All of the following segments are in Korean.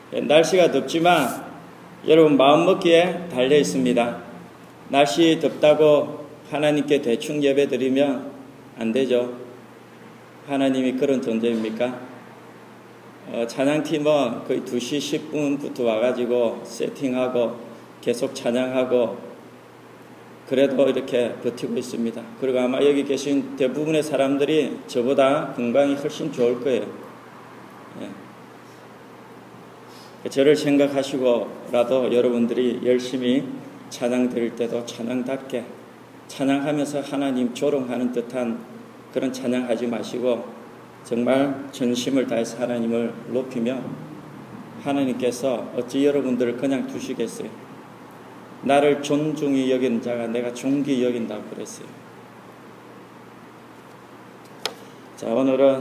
날씨가 덥지만 여러분 마음먹기에 달려 있습니다. 날씨 덥다고 하나님께 대충 예배 드리면 안 되죠. 하나님이 그런 존재입니까? 찬양팀은 거의 2시 10분부터 와가지고 세팅하고 계속 찬양하고 그래도 이렇게 버티고 있습니다. 그리고 아마 여기 계신 대부분의 사람들이 저보다 건강이 훨씬 좋을 거예요. 저를 생각하시고라도 여러분들이 열심히 찬양 드릴 때도 찬양답게 찬양하면서 하나님 조롱하는 듯한 그런 찬양하지 마시고 정말 전심을 다해서 하나님을 높이며 하나님께서 어찌 여러분들을 그냥 두시겠어요? 나를 존중히 여긴 자가 내가 존귀히 여긴다고 그랬어요. 자, 오늘은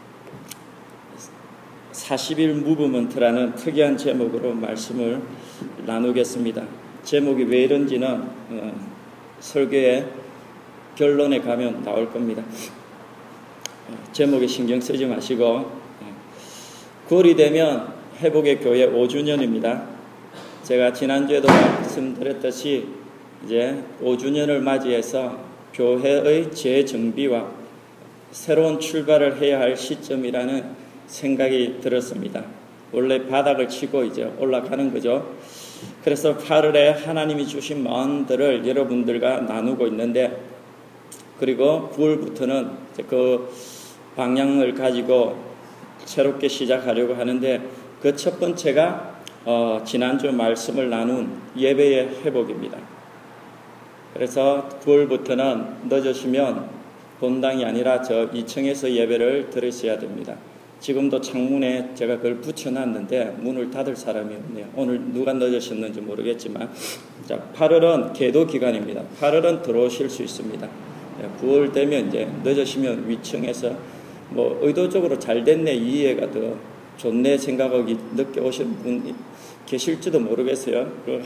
40일 무브먼트라는 특이한 제목으로 말씀을 나누겠습니다. 제목이 왜 이런지는 설교의 결론에 가면 나올 겁니다. 제목에 신경 쓰지 마시고 9월이 되면 회복의 교회 5주년입니다. 제가 지난주에도 말씀드렸듯이 이제 5주년을 맞이해서 교회의 재정비와 새로운 출발을 해야 할 시점이라는 생각이 들었습니다. 원래 바닥을 치고 이제 올라가는 거죠. 그래서 8월에 하나님이 주신 마음들을 여러분들과 나누고 있는데 그리고 9월부터는 그 방향을 가지고 새롭게 시작하려고 하는데 그 첫 번째가 지난주 말씀을 나눈 예배의 회복입니다. 그래서 9월부터는 늦으시면 본당이 아니라 저 2층에서 예배를 들으셔야 됩니다. 지금도 창문에 제가 그걸 붙여놨는데 문을 닫을 사람이 없네요. 오늘 누가 늦으셨는지 모르겠지만 자, 8월은 계도 기간입니다. 8월은 들어오실 수 있습니다. 9월 되면 이제 늦으시면 위층에서 뭐 의도적으로 잘 됐네 이해가 더 좋네 생각하기 늦게 오시는 분 계실지도 모르겠어요. 그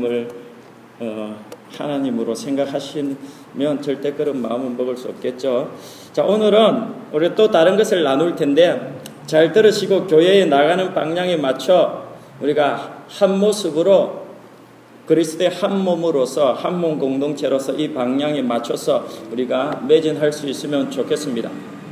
하나님으로 생각하시면 절대 그런 마음은 먹을 수 없겠죠. 자, 오늘은 우리 또 다른 것을 나눌 텐데 잘 들으시고 교회에 나가는 방향에 맞춰 우리가 한 모습으로 그리스도의 한 몸으로서 한 몸 공동체로서 이 방향에 맞춰서 우리가 매진할 수 있으면 좋겠습니다.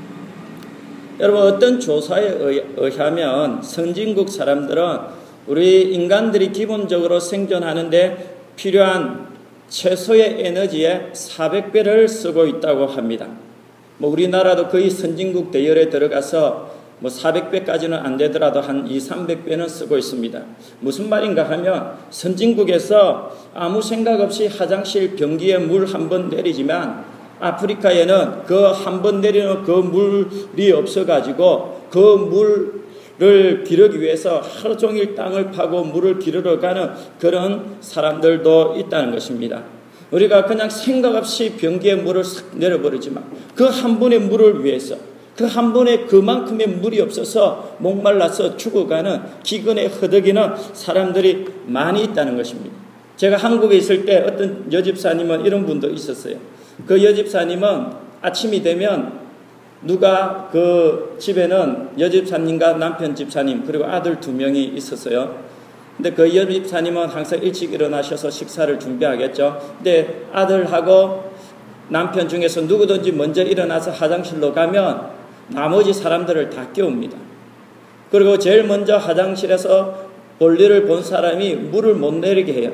여러분 어떤 조사에 의하면 선진국 사람들은 우리 인간들이 기본적으로 생존하는데 필요한 최소의 에너지의 400배를 쓰고 있다고 합니다. 뭐 우리나라도 거의 선진국 대열에 들어가서 뭐 400배까지는 안 되더라도 한 200~300배는 쓰고 있습니다. 무슨 말인가 하면 선진국에서 아무 생각 없이 화장실 변기에 물 한 번 내리지만 아프리카에는 그 한 번 내리는 그 물이 없어가지고 그 물을 기르기 위해서 하루 종일 땅을 파고 물을 기르러 가는 그런 사람들도 있다는 것입니다. 우리가 그냥 생각 없이 변기에 물을 싹 내려버리지만 그 한 번의 물을 위해서 그 한 번에 그만큼의 물이 없어서 목말라서 죽어가는 기근에 허덕이는 사람들이 많이 있다는 것입니다. 제가 한국에 있을 때 어떤 여집사님은 이런 분도 있었어요. 그 여집사님은 아침이 되면 누가 그 집에는 여집사님과 남편 집사님 그리고 아들 2명이 있었어요. 근데 그 여집사님은 항상 일찍 일어나셔서 식사를 준비하겠죠. 근데 아들하고 남편 중에서 누구든지 먼저 일어나서 화장실로 가면 나머지 사람들을 다 깨웁니다. 그리고 제일 먼저 화장실에서 볼일을 본 사람이 물을 못 내리게 해요.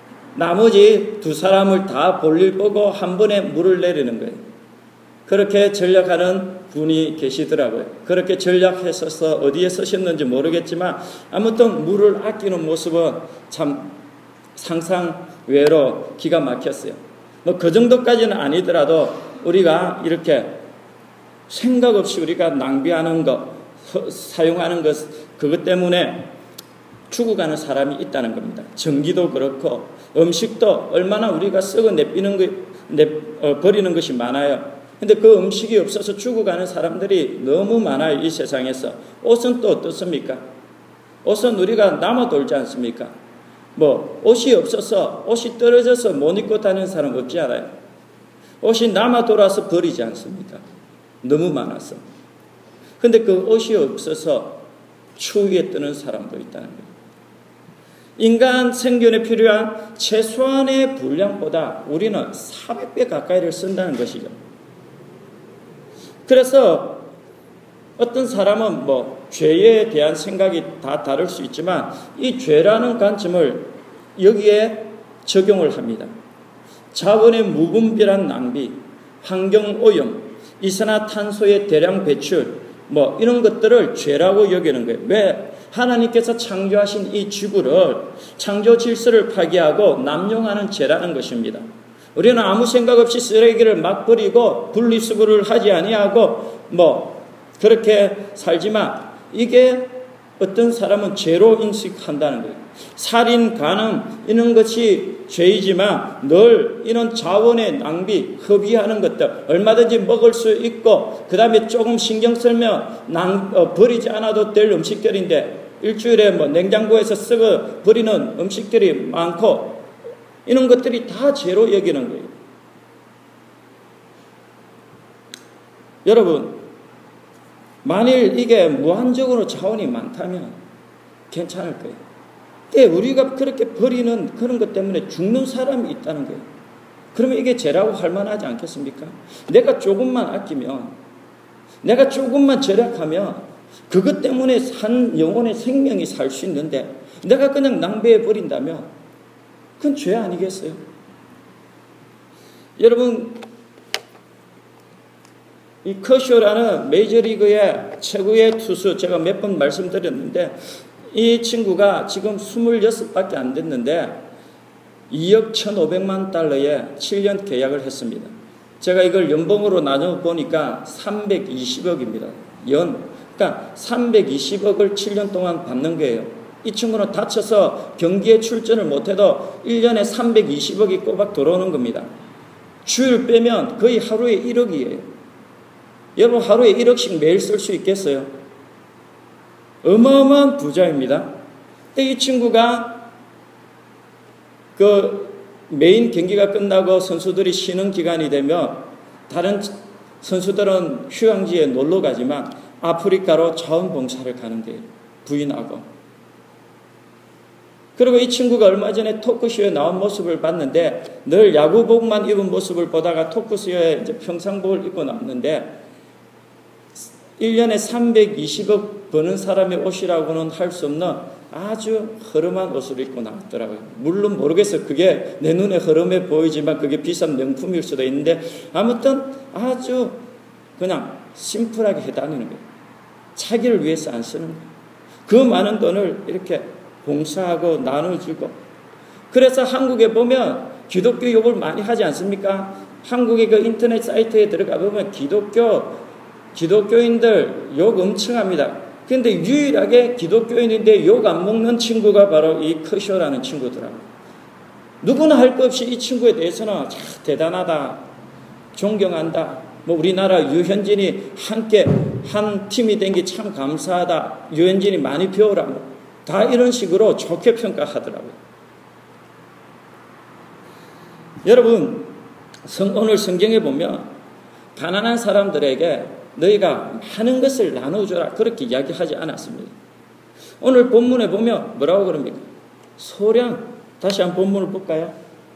나머지 2사람을 다 볼일 보고 한 번에 물을 내리는 거예요. 그렇게 전략하는 분이 계시더라고요. 그렇게 전략했어서 어디에 쓰셨는지 모르겠지만 아무튼 물을 아끼는 모습은 참 상상 외로 기가 막혔어요. 뭐 그 정도까지는 아니더라도 우리가 이렇게 생각 없이 우리가 낭비하는 것, 사용하는 것, 그것 때문에 죽어가는 사람이 있다는 겁니다. 전기도 그렇고 음식도 얼마나 우리가 썩어 버리는 것이 많아요. 근데 그 음식이 없어서 죽어가는 사람들이 너무 많아요. 이 세상에서. 옷은 또 어떻습니까? 옷은 우리가 남아 돌지 않습니까? 뭐 옷이 없어서 옷이 떨어져서 못 입고 다니는 사람 없지 않아요? 옷이 남아 돌아서 버리지 않습니까? 너무 많아서. 근데 그 옷이 없어서 추위에 뜨는 사람도 있다는 거예요. 인간 생존에 필요한 최소한의 분량보다 우리는 400배 가까이를 쓴다는 것이죠. 그래서 어떤 사람은 죄에 대한 생각이 다 다를 수 있지만 이 죄라는 관점을 여기에 적용을 합니다. 자원의 무분별한 낭비, 환경 오염, 이산화탄소의 대량 배출, 이런 것들을 죄라고 여기는 거예요. 왜? 하나님께서 창조하신 이 지구를, 창조 질서를 파괴하고 남용하는 죄라는 것입니다. 우리는 아무 생각 없이 쓰레기를 막 버리고 분리수거를 하지 아니하고 그렇게 살지만 이게 어떤 사람은 죄로 인식한다는 거예요. 살인, 간음 이런 것이 죄이지만 늘 이런 자원의 낭비, 허비하는 것들 얼마든지 먹을 수 있고 그 다음에 조금 신경 쓰면 버리지 않아도 될 음식들인데 일주일에 냉장고에서 썩어 버리는 음식들이 많고 이런 것들이 다 죄로 여기는 거예요. 여러분, 만일 이게 무한적으로 자원이 많다면 괜찮을 거예요. 근데 우리가 그렇게 버리는 그런 것 때문에 죽는 사람이 있다는 거예요. 그러면 이게 죄라고 할 만하지 않겠습니까? 내가 조금만 아끼면, 내가 조금만 절약하면 그것 때문에 한 영혼의 생명이 살 수 있는데 내가 그냥 낭비해 버린다면 그건 죄 아니겠어요? 여러분, 이 커쇼라는 메이저리그의 최고의 투수, 제가 몇 번 말씀드렸는데 이 친구가 지금 26밖에 안 됐는데 2억 1,500만 달러에 7년 계약을 했습니다. 제가 이걸 연봉으로 나눠 보니까 320억입니다. 그러니까 320억을 7년 동안 받는 거예요. 이 친구는 다쳐서 경기에 출전을 못해도 1년에 320억이 꼬박 들어오는 겁니다. 주일 빼면 거의 하루에 1억이에요. 여러분, 하루에 1억씩 매일 쓸 수 있겠어요? 어마어마한 부자입니다. 근데 이 친구가 그 메인 경기가 끝나고 선수들이 쉬는 기간이 되면 다른 선수들은 휴양지에 놀러 가지만 아프리카로 자원봉사를 가는 거예요. 부인하고. 그리고 이 친구가 얼마 전에 토크쇼에 나온 모습을 봤는데 늘 야구복만 입은 모습을 보다가 토크쇼에 이제 평상복을 입고 나왔는데 1년에 320억 버는 사람의 옷이라고는 할 수 없는 아주 허름한 옷을 입고 나왔더라고요. 물론 모르겠어요. 그게 내 눈에 허름해 보이지만 그게 비싼 명품일 수도 있는데 아무튼 아주 그냥 심플하게 해다니는 거예요. 자기를 위해서 안 쓰는 거예요. 그 많은 돈을 이렇게 봉사하고 나눠주고. 그래서 한국에 보면 기독교 욕을 많이 하지 않습니까? 한국의 그 인터넷 사이트에 들어가 보면 기독교인들 욕 엄청 합니다. 근데 유일하게 기독교인인데 욕 안 먹는 친구가 바로 이 커쇼라는 친구더라고요. 누구나 할 것 없이 이 친구에 대해서는 참 대단하다, 존경한다, 우리나라 유현진이 함께 한 팀이 된 게 참 감사하다, 유현진이 많이 배우라, 다 이런 식으로 좋게 평가하더라고요. 여러분, 오늘 성경에 보면 가난한 사람들에게 너희가 많은 것을 나눠줘라 그렇게 이야기하지 않았습니다. 오늘 본문에 보면 뭐라고 그럽니까? 소량, 다시 한번 본문을 볼까요?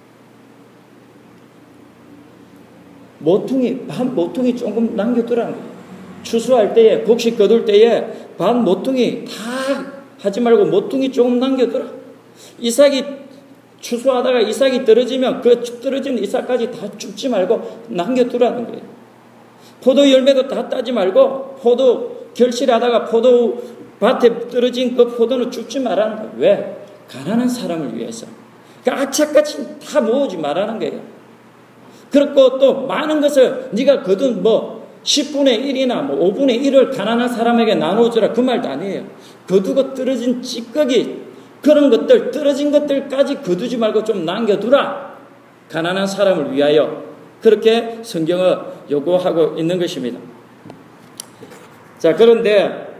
반 모퉁이 조금 남겨두라는 거예요. 추수할 때에, 곡식 거둘 때에 반 모퉁이 다 하지 말고 모퉁이 조금 남겨두라. 이삭이 추수하다가 이삭이 떨어지면 그 떨어진 이삭까지 다 줍지 말고 남겨두라는 거예요. 포도 열매도 다 따지 말고 포도 결실하다가 포도 밭에 떨어진 그 포도는 줍지 말라는 거예요. 왜? 가난한 사람을 위해서. 그러니까 악착같이 다 모으지 말라는 거예요. 그렇고 또 많은 것을 네가 거둔 10분의 1이나 5분의 1을 가난한 사람에게 나눠주라 그 말도 아니에요. 거두고 떨어진 찌꺼기 그런 것들, 떨어진 것들까지 거두지 말고 좀 남겨두라. 가난한 사람을 위하여. 그렇게 성경은 요구하고 있는 것입니다. 자, 그런데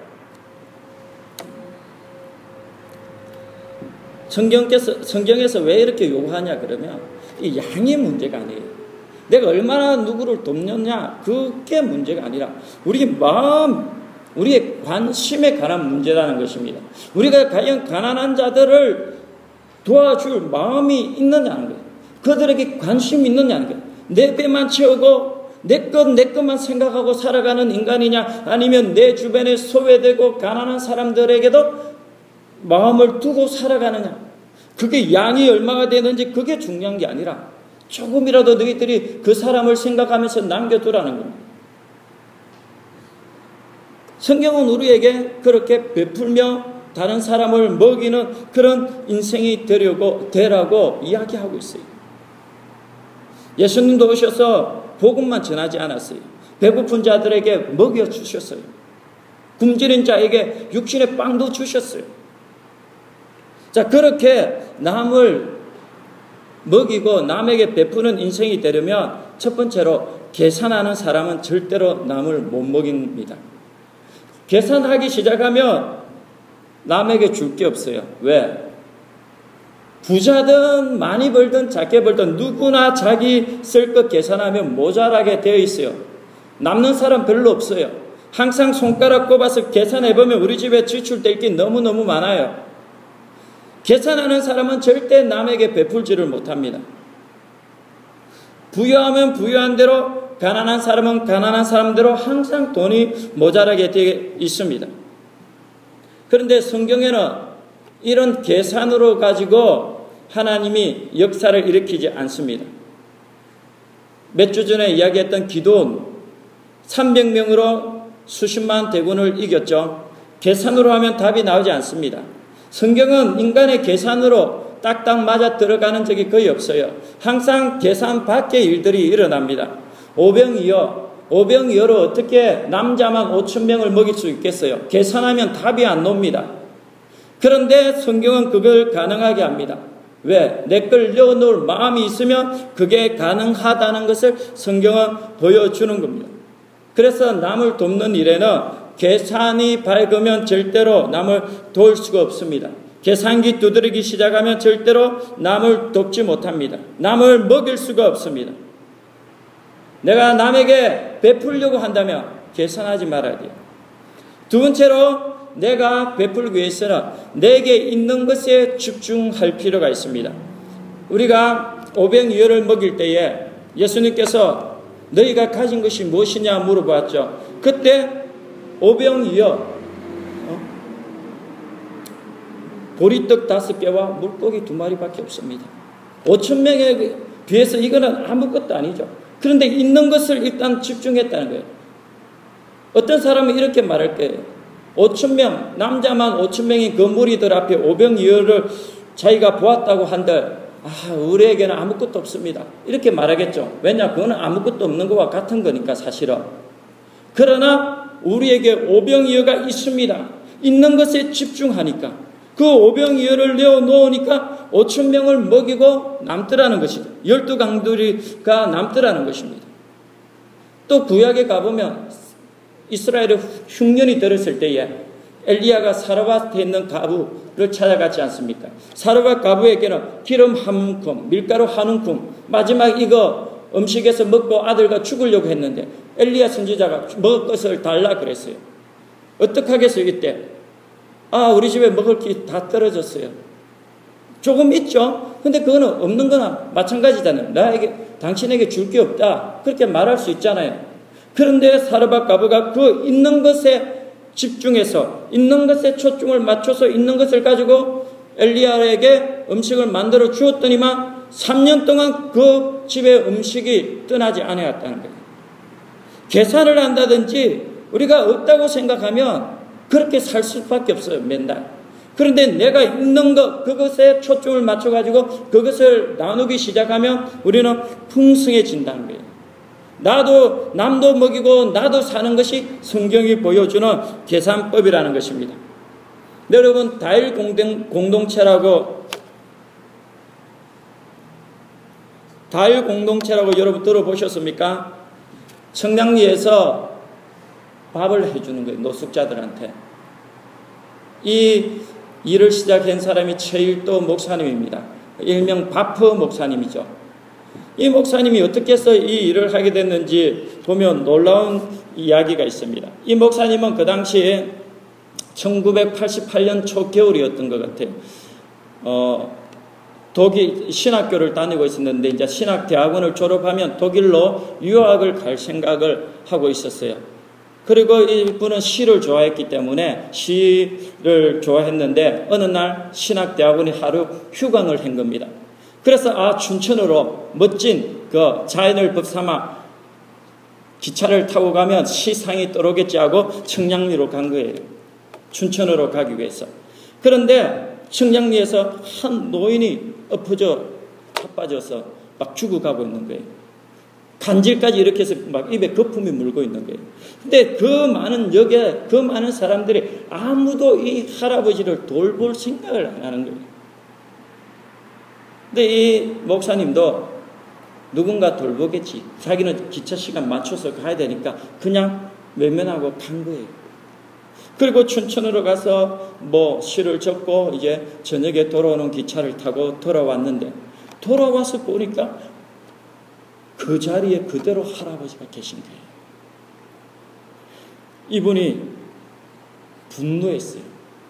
성경에서 왜 이렇게 요구하냐 그러면 이 양의 문제가 아니에요. 내가 얼마나 누구를 돕느냐 그게 문제가 아니라 우리 마음, 우리의 관심에 관한 문제라는 것입니다. 우리가 과연 가난한 자들을 도와줄 마음이 있느냐는 거예요. 그들에게 관심이 있느냐는 거예요. 내 배만 채우고 내 것만 생각하고 살아가는 인간이냐, 아니면 내 주변에 소외되고 가난한 사람들에게도 마음을 두고 살아가느냐. 그게 양이 얼마가 되는지 그게 중요한 게 아니라 조금이라도 너희들이 그 사람을 생각하면서 남겨두라는 겁니다. 성경은 우리에게 그렇게 베풀며 다른 사람을 먹이는 그런 인생이 되라고 이야기하고 있어요. 예수님도 오셔서 복음만 전하지 않았어요. 배고픈 자들에게 먹여주셨어요. 굶주린 자에게 육신의 빵도 주셨어요. 자, 그렇게 남을 먹이고 남에게 베푸는 인생이 되려면 첫 번째로 계산하는 사람은 절대로 남을 못 먹입니다. 계산하기 시작하면 남에게 줄 게 없어요. 왜? 부자든 많이 벌든 작게 벌든 누구나 자기 쓸 것 계산하면 모자라게 되어 있어요. 남는 사람 별로 없어요. 항상 손가락 꼽아서 계산해보면 우리 집에 지출될 게 너무너무 많아요. 계산하는 사람은 절대 남에게 베풀지를 못합니다. 부유하면 부유한 대로, 가난한 사람은 가난한 사람대로 항상 돈이 모자라게 되어 있습니다. 그런데 성경에는 이런 계산으로 가지고 하나님이 역사를 일으키지 않습니다. 몇 주 전에 이야기했던 기드온 300명으로 수십만 대군을 이겼죠. 계산으로 하면 답이 나오지 않습니다. 성경은 인간의 계산으로 딱딱 맞아 들어가는 적이 거의 없어요. 항상 계산 밖의 일들이 일어납니다. 오병이어로 어떻게 남자만 5,000명을 먹일 수 있겠어요? 계산하면 답이 안 나옵니다. 그런데 성경은 그걸 가능하게 합니다. 왜? 내 걸 넣어놓을 마음이 있으면 그게 가능하다는 것을 성경은 보여주는 겁니다. 그래서 남을 돕는 일에는 계산이 밝으면 절대로 남을 도울 수가 없습니다. 계산기 두드리기 시작하면 절대로 남을 돕지 못합니다. 남을 먹일 수가 없습니다. 내가 남에게 베풀려고 한다면 계산하지 말아야 돼요. 두 번째로 내가 베풀기 위해서는 내게 있는 것에 집중할 필요가 있습니다. 우리가 오병이어를 먹일 때에 예수님께서 너희가 가진 것이 무엇이냐 물어봤죠. 그때 오병이어 보리떡 5개와 물고기 2마리밖에 없습니다. 5,000명에 비해서 이거는 아무것도 아니죠. 그런데 있는 것을 일단 집중했다는 거예요. 어떤 사람은 이렇게 말할 거예요. 5,000명, 남자만 5,000명인 그 무리들 앞에 오병이어를 자기가 보았다고 한들 우리에게는 아무것도 없습니다. 이렇게 말하겠죠. 왜냐? 그거는 아무것도 없는 것과 같은 거니까 사실은. 그러나 우리에게 오병이어가 있습니다. 있는 것에 집중하니까 그 오병이어를 내어놓으니까 5,000명을 먹이고 남더라는 것이죠. 12강들이가 남더라는 것입니다. 또 구약에 가보면 이스라엘의 흉년이 들었을 때에 엘리야가 사르밧에 있는 가부를 찾아갔지 않습니까? 사르밧 가부에게는 기름 한 움큼, 밀가루 한 움큼, 마지막 이거 음식에서 먹고 아들과 죽으려고 했는데 엘리야 선지자가 먹을 것을 달라 그랬어요. 어떻게 하겠어요 이때? 우리 집에 먹을 게 다 떨어졌어요. 조금 있죠? 근데 그거는 없는 거나 마찬가지잖아요. 당신에게 줄 게 없다. 그렇게 말할 수 있잖아요. 그런데 사르밧 가부가 그 있는 것에 집중해서 있는 것에 초점을 맞춰서 있는 것을 가지고 엘리야에게 음식을 만들어 주었더니만 3년 동안 그 집에 음식이 떠나지 않았다는 거예요. 계산을 한다든지 우리가 없다고 생각하면 그렇게 살 수밖에 없어요. 맨날. 그런데 내가 있는 것, 그것에 초점을 맞춰가지고 그것을 나누기 시작하면 우리는 풍성해진다는 거예요. 남도 먹이고 나도 사는 것이 성경이 보여주는 계산법이라는 것입니다. 여러분, 다일 공동체라고 여러분 들어보셨습니까? 청량리에서 밥을 해주는 거예요. 노숙자들한테. 이 일을 시작한 사람이 최일도 목사님입니다. 일명 바프 목사님이죠. 이 목사님이 어떻게 해서 이 일을 하게 됐는지 보면 놀라운 이야기가 있습니다. 이 목사님은 그 당시에 1988년 초겨울이었던 것 같아요. 독일 신학교를 다니고 있었는데 이제 신학대학원을 졸업하면 독일로 유학을 갈 생각을 하고 있었어요. 그리고 이분은 시를 좋아했기 때문에 시를 좋아했는데 어느 날 신학대학원이 하루 휴강을 한 겁니다. 그래서 춘천으로 멋진 그 자연을 법삼아 기차를 타고 가면 시상이 떨어오겠지 하고 청량리로 간 거예요. 춘천으로 가기 위해서. 그런데 청량리에서 한 노인이 엎어져 자빠져서 막 죽어가고 있는 거예요. 간질까지 이렇게 해서 막 입에 거품이 물고 있는 거예요. 근데 그 많은 역에 그 많은 사람들이 아무도 이 할아버지를 돌볼 생각을 안 하는 거예요. 근데 이 목사님도 누군가 돌보겠지. 자기는 기차 시간 맞춰서 가야 되니까 그냥 외면하고 간 거예요. 그리고 춘천으로 가서 시를 적고 이제 저녁에 돌아오는 기차를 타고 돌아왔는데 돌아와서 보니까 그 자리에 그대로 할아버지가 계신 거예요. 이분이 분노했어요.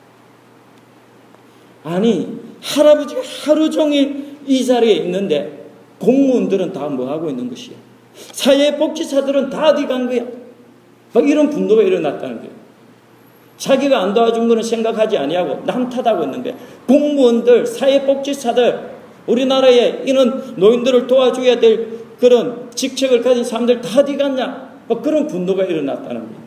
아니, 할아버지가 하루 종일 이 자리에 있는데 공무원들은 다 뭐 하고 있는 것이야? 사회복지사들은 다 어디 간 거야? 막 이런 분노가 일어났다는 거예요. 자기가 안 도와준 거는 생각하지 아니하고 남 탓하고 있는 거예요. 공무원들, 사회복지사들, 우리나라에 이런 노인들을 도와줘야 될 그런 직책을 가진 사람들 다 어디 갔냐? 막 그런 분노가 일어났다는 거예요.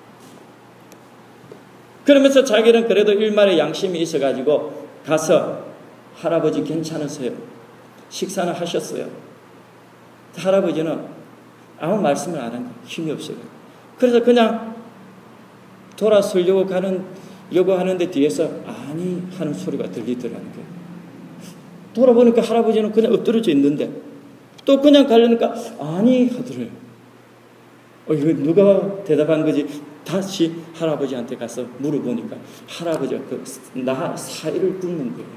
그러면서 자기는 그래도 일말의 양심이 있어가지고 가서 할아버지 괜찮으세요? 식사는 하셨어요? 할아버지는 아무 말씀을 안 한 거예요. 힘이 없어요. 그래서 그냥 돌아서려고 하는데 뒤에서 아니 하는 소리가 들리더라는 거예요. 돌아보니까 할아버지는 그냥 엎드려져 있는데 또 그냥 가려니까 아니 하더래요. 이거 누가 대답한 거지? 다시 할아버지한테 가서 물어보니까 할아버지가 나 사이를 굽는 거예요.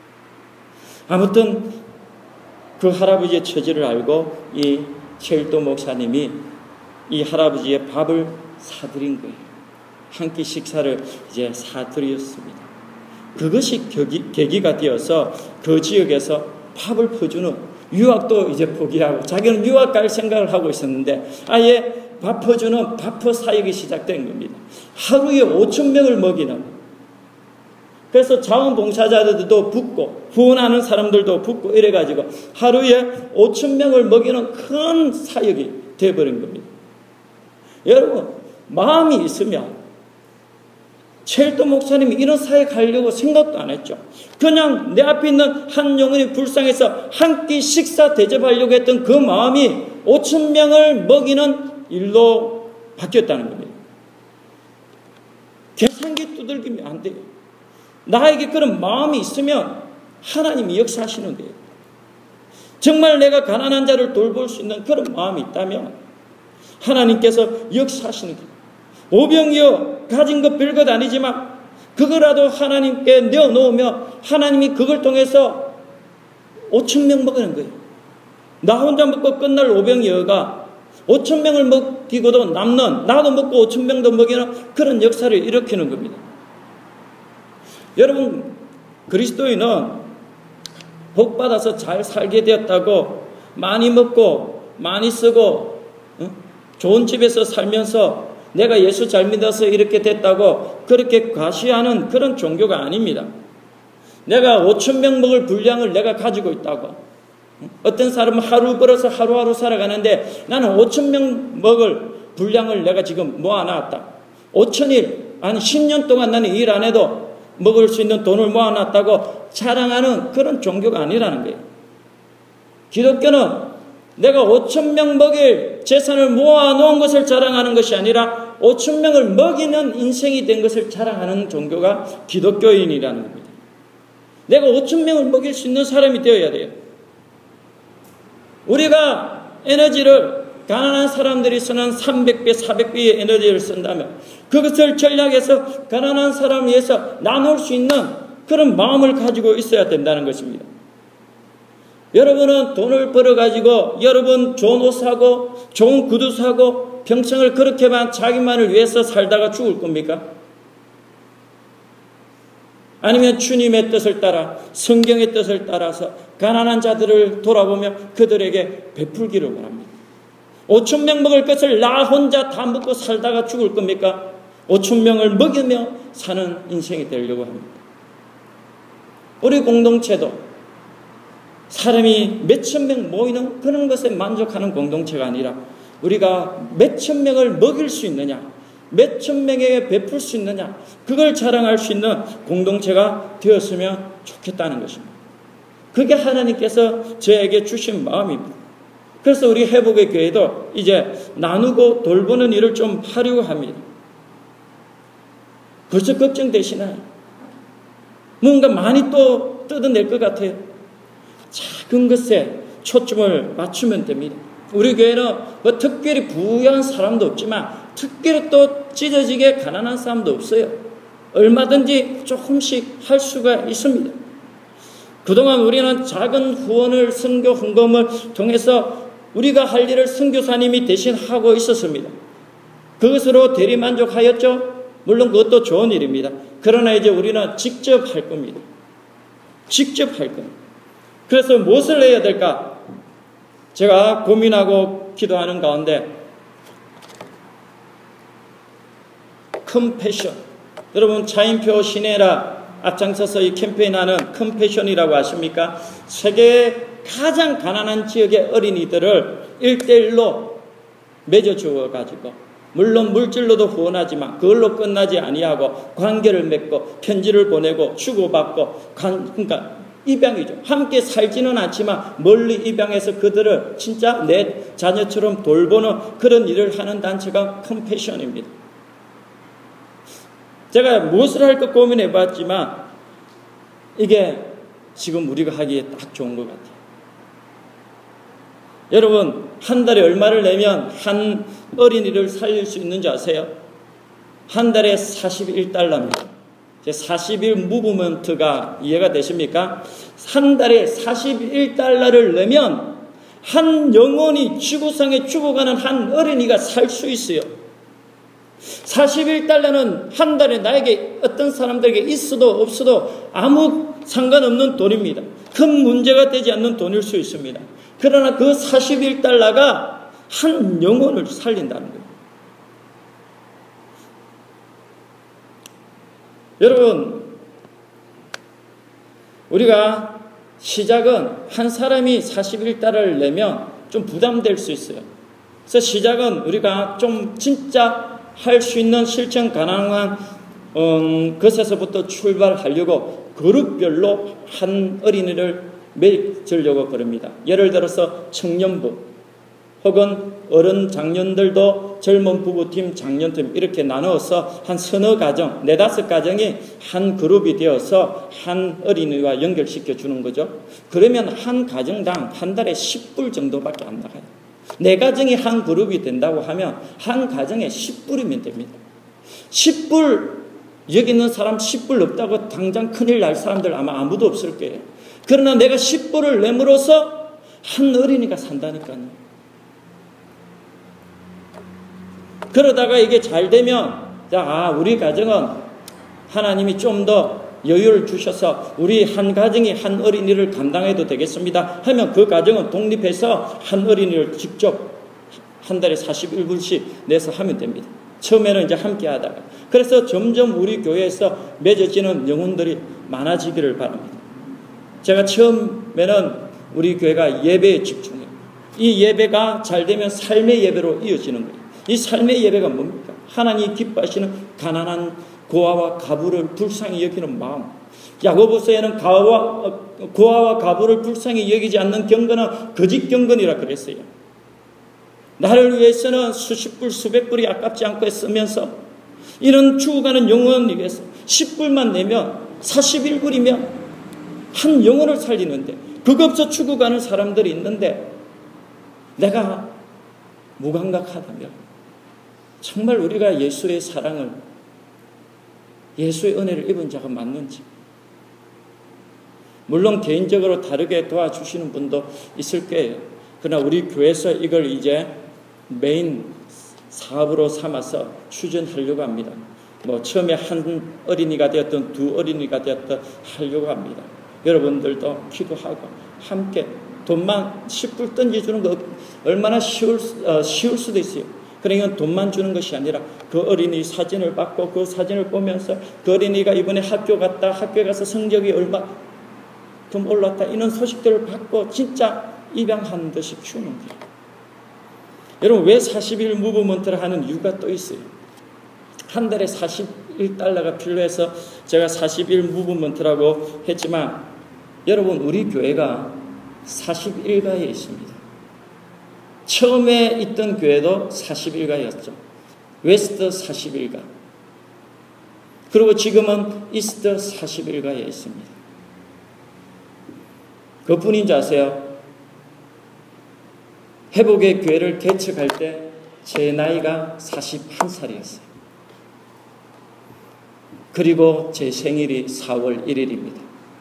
아무튼 그 할아버지의 처지를 알고 이 최일도 목사님이 이 할아버지의 밥을 사드린 거예요. 한 끼 식사를 이제 사드렸습니다. 그것이 계기가 되어서 그 지역에서 밥을 퍼주는 유학도 이제 포기하고 자기는 유학 갈 생각을 하고 있었는데 아예 밥 퍼주는 밥퍼 사역이 시작된 겁니다. 하루에 5,000명을 먹이는. 그래서 자원봉사자들도 붙고 후원하는 사람들도 붙고 이래가지고 하루에 5,000명을 먹이는 큰 사역이 되어버린 겁니다. 여러분 마음이 있으면 최일도 목사님이 이런 사역하려고 생각도 안 했죠. 그냥 내 앞에 있는 한 영혼이 불쌍해서 한 끼 식사 대접하려고 했던 그 마음이 5,000명을 먹이는 일로 바뀌었다는 겁니다. 계산기 두들기면 안 돼요. 나에게 그런 마음이 있으면 하나님이 역사하시는 거예요. 정말 내가 가난한 자를 돌볼 수 있는 그런 마음이 있다면 하나님께서 역사하시는 거예요. 오병이어 가진 것 별것 아니지만 그거라도 하나님께 내어놓으면 하나님이 그걸 통해서 5,000명 먹이는 거예요. 나 혼자 먹고 끝날 오병이어가 5,000명을 먹이고도 남는 나도 먹고 5,000명도 먹이는 그런 역사를 일으키는 겁니다. 여러분 그리스도인은 복받아서 잘 살게 되었다고 많이 먹고 많이 쓰고 좋은 집에서 살면서 내가 예수 잘 믿어서 이렇게 됐다고 그렇게 과시하는 그런 종교가 아닙니다. 내가 5,000명 먹을 분량을 내가 가지고 있다고. 어떤 사람은 하루 벌어서 하루하루 살아가는데 나는 5,000명 먹을 분량을 내가 지금 모아놨다. 5,000일, 아니 10년 동안 나는 일 안 해도 먹을 수 있는 돈을 모아놨다고 자랑하는 그런 종교가 아니라는 거예요. 기독교는 내가 5,000명 먹일 재산을 모아놓은 것을 자랑하는 것이 아니라 5,000명을 먹이는 인생이 된 것을 자랑하는 종교가 기독교인이라는 겁니다. 내가 5,000명을 먹일 수 있는 사람이 되어야 돼요. 우리가 에너지를 가난한 사람들이 쓰는 300배, 400배의 에너지를 쓴다면 그것을 전략해서 가난한 사람을 위해서 나눌 수 있는 그런 마음을 가지고 있어야 된다는 것입니다. 여러분은 돈을 벌어가지고 여러분 좋은 옷 사고 좋은 구두 사고 평생을 그렇게만 자기만을 위해서 살다가 죽을 겁니까? 아니면 주님의 뜻을 따라 성경의 뜻을 따라서 가난한 자들을 돌아보며 그들에게 베풀기를 원합니다. 5,000명 먹을 것을 나 혼자 다 먹고 살다가 죽을 겁니까? 5,000명을 먹이며 사는 인생이 되려고 합니다. 우리 공동체도 사람이 몇천 명 모이는 그런 것에 만족하는 공동체가 아니라 우리가 몇천 명을 먹일 수 있느냐, 몇천 명에게 베풀 수 있느냐, 그걸 자랑할 수 있는 공동체가 되었으면 좋겠다는 것입니다. 그게 하나님께서 저에게 주신 마음입니다. 그래서 우리 회복의 교회도 이제 나누고 돌보는 일을 좀 하려고 합니다. 벌써 걱정되시나요? 뭔가 많이 또 뜯어낼 것 같아요. 작은 것에 초점을 맞추면 됩니다. 우리 교회는 뭐 특별히 부유한 사람도 없지만 특별히 또 찢어지게 가난한 사람도 없어요. 얼마든지 조금씩 할 수가 있습니다. 그동안 우리는 작은 후원을, 선교 헌금을 통해서 우리가 할 일을 선교사님이 대신 하고 있었습니다. 그것으로 대리만족하였죠? 물론 그것도 좋은 일입니다. 그러나 이제 우리는 직접 할 겁니다. 직접 할 겁니다. 그래서 무엇을 해야 될까? 제가 고민하고 기도하는 가운데 컴패션, 여러분 차인표 시내라 앞장서서 이 캠페인하는 컴패션이라고 아십니까? 세계 가장 가난한 지역의 어린이들을 1대1로 맺어주어 가지고, 물론 물질로도 후원하지만 그걸로 끝나지 아니하고 관계를 맺고 편지를 보내고 주고받고, 그러니까 입양이죠. 함께 살지는 않지만 멀리 입양해서 그들을 진짜 내 자녀처럼 돌보는 그런 일을 하는 단체가 컴패션입니다. 제가 무엇을 할까 고민해 봤지만 이게 지금 우리가 하기에 딱 좋은 것 같아요. 여러분, 한 달에 얼마를 내면 한 어린이를 살릴 수 있는지 아세요? 한 달에 41달러입니다. 40일 무브먼트가 이해가 되십니까? 한 달에 41달러를 내면 한 영혼이 지구상에 죽어가는 한 어린이가 살 수 있어요. 41달러는 한 달에 나에게 어떤 사람들에게 있어도 없어도 아무 상관없는 돈입니다. 큰 문제가 되지 않는 돈일 수 있습니다. 그러나 그 41달러가 한 영혼을 살린다는 거예요. 여러분, 우리가 시작은 한 사람이 41달러를 내면 좀 부담될 수 있어요. 그래서 시작은 우리가 좀 진짜 할 수 있는 실천 가능한 것에서부터 출발하려고 그룹별로 한 어린이를 맺으려고 그럽니다. 예를 들어서 청년부 혹은 어른 장년들도 젊은 부부팀, 장년팀 이렇게 나누어서 한 서너 가정, 4-5 가정이 한 그룹이 되어서 한 어린이와 연결시켜 주는 거죠. 그러면 한 가정당 한 달에 10불 정도밖에 안 나가요. 4가정이 한 그룹이 된다고 하면 한 가정에 10불이면 됩니다. 10불, 여기 있는 사람 10불 없다고 당장 큰일 날 사람들 아마 아무도 없을 거예요. 그러나 내가 10불을 내므로써 한 어린이가 산다니까요. 그러다가 이게 잘 되면, 우리 가정은 하나님이 좀 더 여유를 주셔서 우리 한 가정이 한 어린이를 감당해도 되겠습니다 하면 그 가정은 독립해서 한 어린이를 직접 한 달에 41불씩 내서 하면 됩니다. 처음에는 이제 함께 하다가. 그래서 점점 우리 교회에서 맺어지는 영혼들이 많아지기를 바랍니다. 제가 처음에는 우리 교회가 예배에 집중해요. 이 예배가 잘 되면 삶의 예배로 이어지는 거예요. 이 삶의 예배가 뭡니까? 하나님이 기뻐하시는 가난한 고아와 가부를 불쌍히 여기는 마음. 야고보서에는 고아와 가부를 불쌍히 여기지 않는 경건은 거짓 경건이라 그랬어요. 나를 위해서는 수십 불, 수백 불이 아깝지 않고 쓰면서 이런 죽어가는 영혼을 위해서 10불만 내면 41불이면 한 영혼을 살리는데, 그거 없어 죽어가는 사람들이 있는데 내가 무감각하다면 정말 우리가 예수의 사랑을, 예수의 은혜를 입은 자가 맞는지. 물론 개인적으로 다르게 도와주시는 분도 있을 거예요. 그러나 우리 교회에서 이걸 이제 메인 사업으로 삼아서 추진하려고 합니다. 뭐 처음에 한 어린이가 되었던 두 어린이가 되었던 하려고 합니다. 여러분들도 기도하고 함께 돈만 10불 던져주는 거 얼마나 쉬울 수도 있어요. 그러니까 돈만 주는 것이 아니라 그 어린이 사진을 받고 그 사진을 보면서 그 어린이가 이번에 학교에 가서 성적이 얼마큼 올랐다 이런 소식들을 받고 진짜 입양하는 듯이 키우는 거예요. 여러분 왜 40일 무브먼트를 하는 이유가 또 있어요. 한 달에 41달러가 필요해서 제가 40일 무브먼트라고 했지만 여러분 우리 교회가 41가에 있습니다. 처음에 있던 교회도 41가였죠. 웨스트 41가. 그리고 지금은 이스트 41가에 있습니다. 그뿐인 줄 아세요? 회복의 교회를 개척할 때 제 나이가 41살이었어요. 그리고 제 생일이 4월 1일입니다.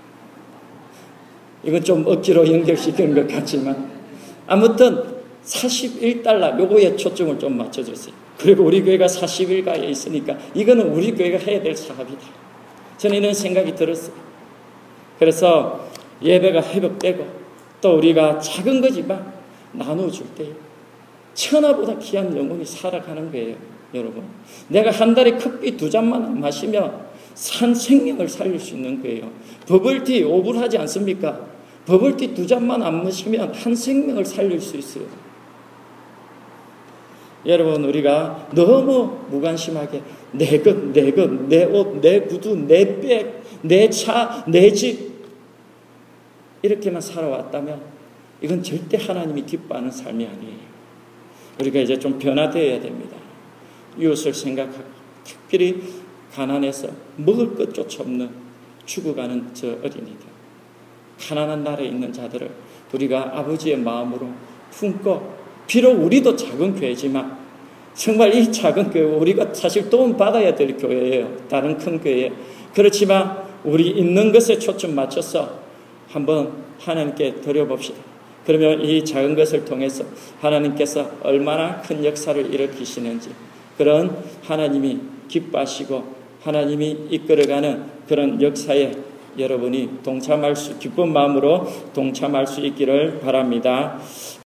이건 좀 억지로 연결시키는 것 같지만 아무튼 41달러 요거에 초점을 좀 맞춰줬어요. 그리고 우리 교회가 40일가에 있으니까 이거는 우리 교회가 해야 될 사업이다. 저는 이런 생각이 들었어요. 그래서 예배가 회복되고 또 우리가 작은 거지만 나눠줄 때 천하보다 귀한 영혼이 살아가는 거예요. 여러분 내가 한 달에 커피 2잔만 마시면 산 생명을 살릴 수 있는 거예요. 버블티 오불하지 않습니까? 버블티 2잔만 안 마시면 한 생명을 살릴 수 있어요. 여러분 우리가 너무 무관심하게 내 것, 내 옷, 내 구두, 내 백, 내 차, 내 집 이렇게만 살아왔다면 이건 절대 하나님이 기뻐하는 삶이 아니에요. 우리가 이제 좀 변화되어야 됩니다. 이웃을 생각하고 특별히 가난해서 먹을 것조차 없는 죽어가는 저 어린이들, 가난한 나라에 있는 자들을 우리가 아버지의 마음으로 품고 비록 우리도 작은 교회지만 정말 이 작은 교회 우리가 사실 도움 받아야 될 교회예요. 다른 큰 교회. 그렇지만 우리 있는 것에 초점 맞춰서 한번 하나님께 드려봅시다. 그러면 이 작은 것을 통해서 하나님께서 얼마나 큰 역사를 일으키시는지 그런 하나님이 기뻐하시고 하나님이 이끌어가는 그런 역사에 여러분이 기쁜 마음으로 동참할 수 있기를 바랍니다.